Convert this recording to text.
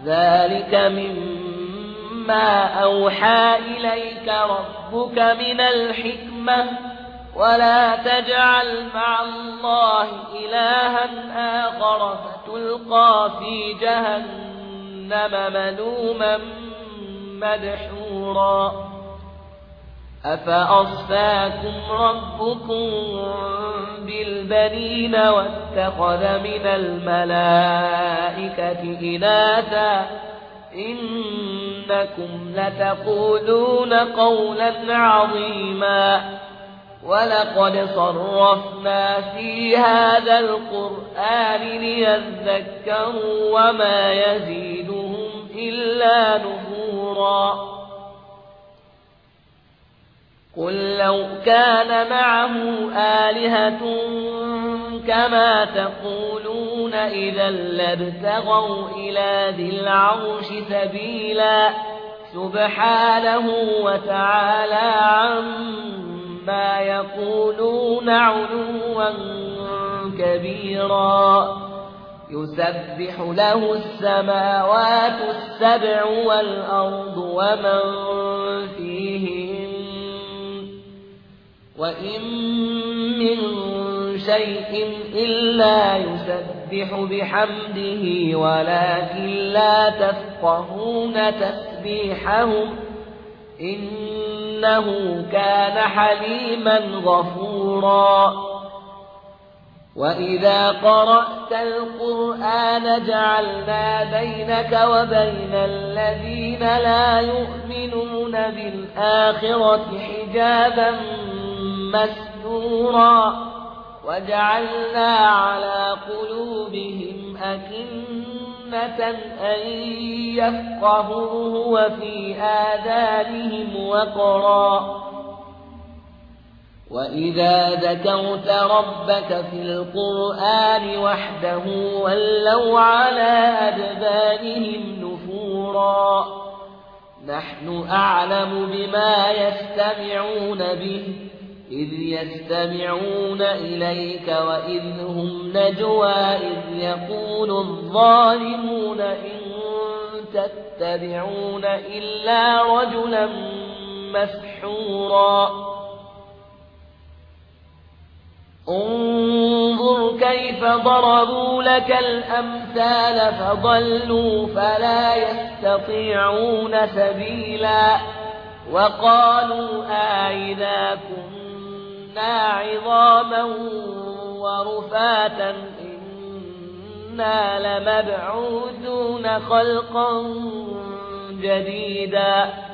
ذلك مما أوحى إليك ربك من الحكمة ولا تجعل مع الله إلها آخر فتلقى في جهنم ملوما مدحورا أفأصفاكم ربكم بالبنين واتخذ من الملائكة إناثا إنكم لتقولون قولا عظيما ولقد صرفنا في هذا القرآن ليذكروا وما يزيدهم إلا نفورا قل لو كان معه آلهة كما تقولون إذا لابتغوا إلى ذي العرش سبيلا سبحانه وتعالى عما يقولون علوا كبيرا يسبح له السماوات السبع والأرض ومن فيهن وإن من شيء إلا يسبح بحمده ولكن لا تفقهون تسبيحهم إنه كان حليما غفورا وإذا قرأت القرآن جعلنا بينك وبين الذين لا يؤمنون بالآخرة حجابا مستورا وجعلنا على قلوبهم أكنة أن يفقهوه وفي آذانهم وقرا وإذا ذكرت ربك في القرآن وحده ولوا على أدبارهم نفورا نحن أعلم بما يستمعون به إذ يستمعون إليك وإذ هم نجوى إذ يقول الظالمون إن تتبعون إلا رجلا مسحورا انظر كيف ضربوا لك الأمثال فضلوا فلا يستطيعون سبيلا وقالوا أإذا كنا عظاما ورفاتا إنا لمبعوثون خلقا جديدا